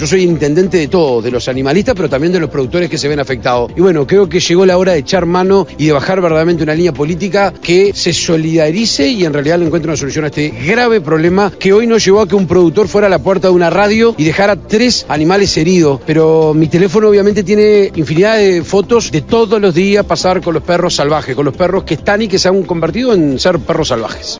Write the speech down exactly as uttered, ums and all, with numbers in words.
yo soy intendente de todos, de los animalistas, pero también de los productores que se ven afectados. Y bueno, creo que llegó la hora de echar mano y de bajar verdaderamente una línea política que se solidarice y en realidad le encuentre una solución a este grave problema que hoy nos llevó a que un productor fuera a la puerta de una radio y dejara tres animales heridos. Pero mi teléfono obviamente tiene infinidad de fotos de todos los días pasar con los perros salvajes, con los perros que están y que se han convertido en ser perros salvajes.